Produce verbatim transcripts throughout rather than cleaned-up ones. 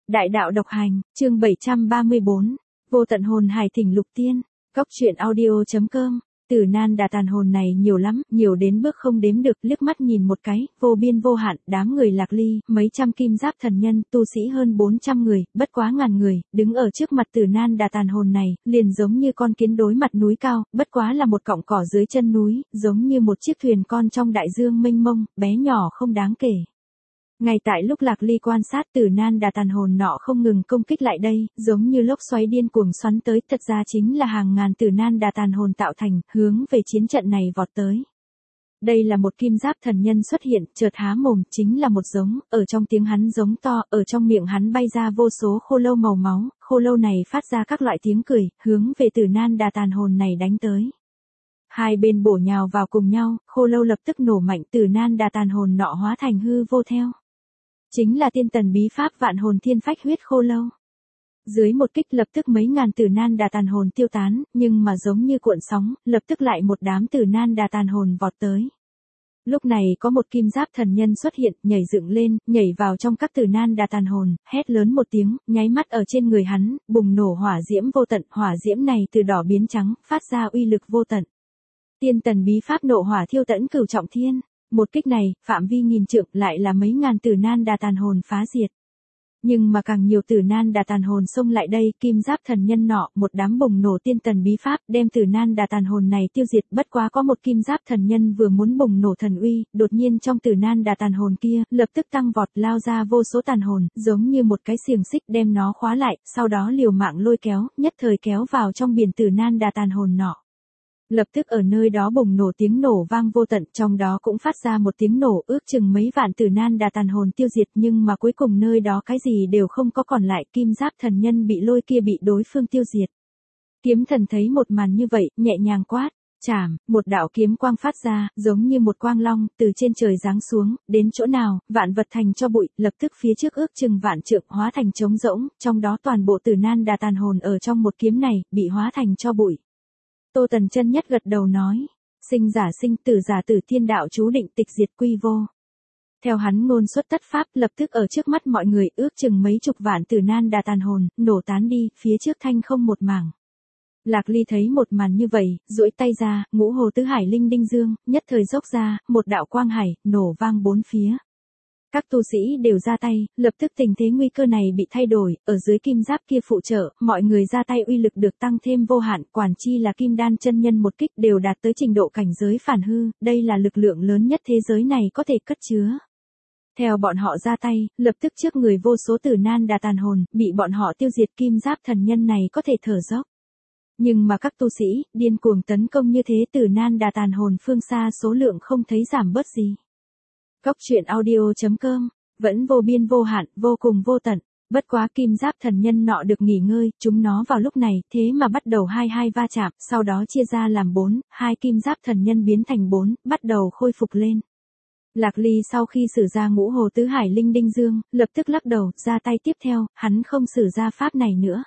Đại đạo độc hành, chương bảy trăm ba mươi bốn, vô tận hồn hải thỉnh lục tiên, góc truyện audio.com. Tử nan đà tàn hồn này nhiều lắm, nhiều đến bước không đếm được, liếc mắt nhìn một cái, vô biên vô hạn, đám người Lạc Ly, mấy trăm kim giáp thần nhân, tu sĩ hơn bốn trăm người, bất quá ngàn người, đứng ở trước mặt tử nan đà tàn hồn này, liền giống như con kiến đối mặt núi cao, bất quá là một cọng cỏ dưới chân núi, giống như một chiếc thuyền con trong đại dương mênh mông, bé nhỏ không đáng kể. Ngay tại lúc Lạc Ly quan sát, tử nan đà tàn hồn nọ không ngừng công kích lại đây, giống như lốc xoáy điên cuồng xoắn tới, thật ra chính là hàng ngàn tử nan đà tàn hồn tạo thành, hướng về chiến trận này vọt tới. Đây là một kim giáp thần nhân xuất hiện, chợt há mồm, chính là một giống, ở trong tiếng hắn giống to, ở trong miệng hắn bay ra vô số khô lâu màu máu, khô lâu này phát ra các loại tiếng cười, hướng về tử nan đà tàn hồn này đánh tới. Hai bên bổ nhào vào cùng nhau, khô lâu lập tức nổ mạnh, tử nan đà tàn hồn nọ hóa thành hư vô theo. Chính là tiên tần bí pháp vạn hồn thiên phách huyết khô lâu. Dưới một kích lập tức mấy ngàn tử nan đà tàn hồn tiêu tán, nhưng mà giống như cuộn sóng, lập tức lại một đám tử nan đà tàn hồn vọt tới. Lúc này có một kim giáp thần nhân xuất hiện, nhảy dựng lên, nhảy vào trong các tử nan đà tàn hồn, hét lớn một tiếng, nháy mắt ở trên người hắn, bùng nổ hỏa diễm vô tận, hỏa diễm này từ đỏ biến trắng, phát ra uy lực vô tận. Tiên tần bí pháp nộ hỏa thiêu tẫn cửu trọng thiên. Một kích này, phạm vi nghìn trượng, lại là mấy ngàn tử nan đà tàn hồn phá diệt. Nhưng mà càng nhiều tử nan đà tàn hồn xông lại đây, kim giáp thần nhân nọ, một đám bùng nổ tiên tần bí pháp, đem tử nan đà tàn hồn này tiêu diệt, bất quá có một kim giáp thần nhân vừa muốn bùng nổ thần uy, đột nhiên trong tử nan đà tàn hồn kia, lập tức tăng vọt lao ra vô số tàn hồn, giống như một cái xiềng xích đem nó khóa lại, sau đó liều mạng lôi kéo, nhất thời kéo vào trong biển tử nan đà tàn hồn nọ. Lập tức ở nơi đó bùng nổ tiếng nổ vang vô tận, trong đó cũng phát ra một tiếng nổ, ước chừng mấy vạn tử nan đà tàn hồn tiêu diệt, nhưng mà cuối cùng nơi đó cái gì đều không có còn lại, kim giáp thần nhân bị lôi kia bị đối phương tiêu diệt. Kiếm thần thấy một màn như vậy, nhẹ nhàng quát, chảm, một đạo kiếm quang phát ra, giống như một quang long, từ trên trời giáng xuống, đến chỗ nào, vạn vật thành cho bụi, lập tức phía trước ước chừng vạn trượng hóa thành trống rỗng, trong đó toàn bộ tử nan đà tàn hồn ở trong một kiếm này, bị hóa thành cho bụi. Tô Tần chân nhất gật đầu nói, sinh giả sinh, tử giả tử, thiên đạo chú định, tịch diệt quy vô. Theo hắn ngôn xuất tất pháp, lập tức ở trước mắt mọi người, ước chừng mấy chục vạn tử nan đà tàn hồn, nổ tán đi, phía trước thanh không một mảng. Lạc Ly thấy một màn như vậy, duỗi tay ra, ngũ hồ tứ hải linh đinh dương, nhất thời dốc ra, một đạo quang hải, nổ vang bốn phía. Các tu sĩ đều ra tay, lập tức tình thế nguy cơ này bị thay đổi, ở dưới kim giáp kia phụ trợ, mọi người ra tay uy lực được tăng thêm vô hạn, quản chi là kim đan chân nhân một kích đều đạt tới trình độ cảnh giới phản hư, đây là lực lượng lớn nhất thế giới này có thể cất chứa. Theo bọn họ ra tay, lập tức trước người vô số tử nan đà tàn hồn, bị bọn họ tiêu diệt, kim giáp thần nhân này có thể thở dốc. Nhưng mà các tu sĩ, điên cuồng tấn công như thế, tử nan đà tàn hồn phương xa số lượng không thấy giảm bớt gì. Góc truyện audio.com, vẫn vô biên vô hạn, vô cùng vô tận, bất quá kim giáp thần nhân nọ được nghỉ ngơi, chúng nó vào lúc này, thế mà bắt đầu hai hai va chạm, sau đó chia ra làm bốn, hai kim giáp thần nhân biến thành bốn, bắt đầu khôi phục lên. Lạc Ly sau khi sử ra ngũ hồ tứ hải linh đinh dương, lập tức lắc đầu, ra tay tiếp theo, hắn không sử ra pháp này nữa.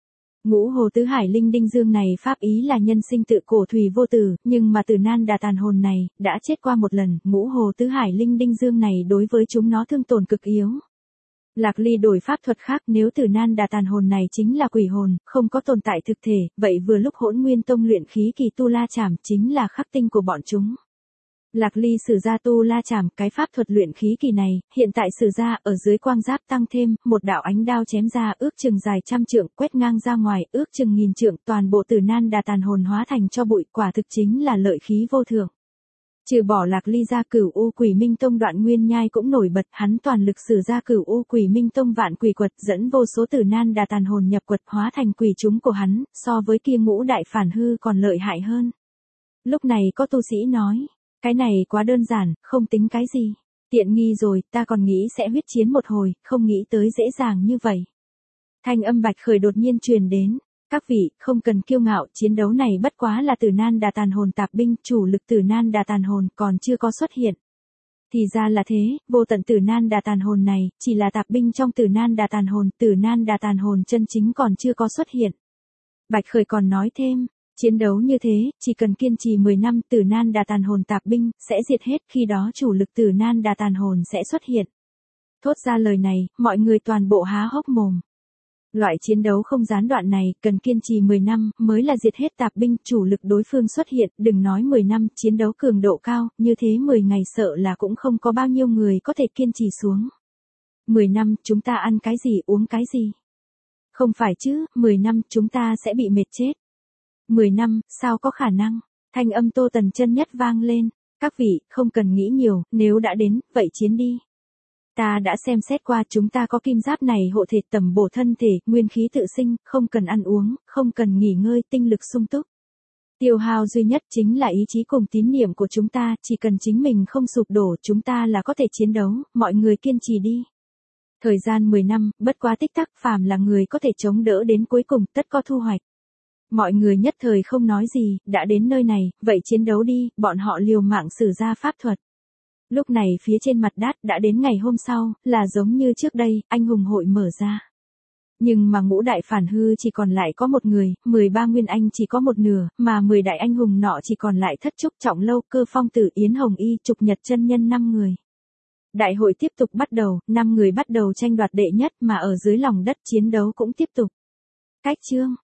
Ngũ hồ tứ hải linh đinh dương này pháp ý là nhân sinh tự cổ thủy vô tử, nhưng mà tử nan đà tàn hồn này, đã chết qua một lần, ngũ hồ tứ hải linh đinh dương này đối với chúng nó thương tổn cực yếu. Lạc Ly đổi pháp thuật khác, nếu tử nan đà tàn hồn này chính là quỷ hồn, không có tồn tại thực thể, vậy vừa lúc Hỗn Nguyên Tông luyện khí kỳ tu la chảm chính là khắc tinh của bọn chúng. Lạc Ly sử ra tu la chảm, cái pháp thuật luyện khí kỳ này, hiện tại sử ra, ở dưới quang giáp tăng thêm, một đạo ánh đao chém ra, ước chừng dài trăm trượng, quét ngang ra ngoài, ước chừng nghìn trượng, toàn bộ tử nan đà tàn hồn hóa thành cho bụi, quả thực chính là lợi khí vô thượng. Trừ bỏ Lạc Ly ra, Cửu U Quỷ Minh Tông Đoạn Nguyên Nhai cũng nổi bật, hắn toàn lực sử ra Cửu U Quỷ Minh Tông Vạn Quỷ Quật, dẫn vô số tử nan đà tàn hồn nhập quật, hóa thành quỷ chúng của hắn, so với kia ngũ đại phản hư còn lợi hại hơn. Lúc này có tu sĩ nói, cái này quá đơn giản, không tính cái gì. Tiện nghi rồi, ta còn nghĩ sẽ huyết chiến một hồi, không nghĩ tới dễ dàng như vậy. Thanh âm Bạch Khởi đột nhiên truyền đến. Các vị, không cần kiêu ngạo, chiến đấu này bất quá là tử nan đà tàn hồn tạp binh, chủ lực tử nan đà tàn hồn còn chưa có xuất hiện. Thì ra là thế, vô tận tử nan đà tàn hồn này, chỉ là tạp binh trong tử nan đà tàn hồn, tử nan đà tàn hồn chân chính còn chưa có xuất hiện. Bạch Khởi còn nói thêm. Chiến đấu như thế, chỉ cần kiên trì mười năm, tử nan đà tàn hồn tạp binh, sẽ diệt hết, khi đó chủ lực tử nan đà tàn hồn sẽ xuất hiện. Thốt ra lời này, mọi người toàn bộ há hốc mồm. Loại chiến đấu không gián đoạn này, cần kiên trì mười năm, mới là diệt hết tạp binh, chủ lực đối phương xuất hiện, đừng nói mười năm, chiến đấu cường độ cao, như thế mười ngày sợ là cũng không có bao nhiêu người có thể kiên trì xuống. mười năm, chúng ta ăn cái gì, uống cái gì? Không phải chứ, mười năm, chúng ta sẽ bị mệt chết. mười năm, sao có khả năng? Thanh âm Tô Tần chân nhất vang lên. Các vị, không cần nghĩ nhiều, nếu đã đến, vậy chiến đi. Ta đã xem xét qua, chúng ta có kim giáp này hộ thể tầm bổ thân thể, nguyên khí tự sinh, không cần ăn uống, không cần nghỉ ngơi, tinh lực sung túc. Tiêu hao duy nhất chính là ý chí cùng tín niệm của chúng ta, chỉ cần chính mình không sụp đổ, chúng ta là có thể chiến đấu, mọi người kiên trì đi. Thời gian mười năm, bất quá tích tắc, phàm là người có thể chống đỡ đến cuối cùng, tất có thu hoạch. Mọi người nhất thời không nói gì, đã đến nơi này, vậy chiến đấu đi, bọn họ liều mạng sử ra pháp thuật. Lúc này phía trên mặt đất đã đến ngày hôm sau, là giống như trước đây, anh hùng hội mở ra. Nhưng mà ngũ đại phản hư chỉ còn lại có một người, mười ba nguyên anh chỉ có một nửa, mà mười đại anh hùng nọ chỉ còn lại Thất Trúc Trọng Lâu, Cơ Phong Tử, Yến Hồng Y, Trục Nhật chân nhân năm người. Đại hội tiếp tục bắt đầu, năm người bắt đầu tranh đoạt đệ nhất, mà ở dưới lòng đất chiến đấu cũng tiếp tục. Cách chương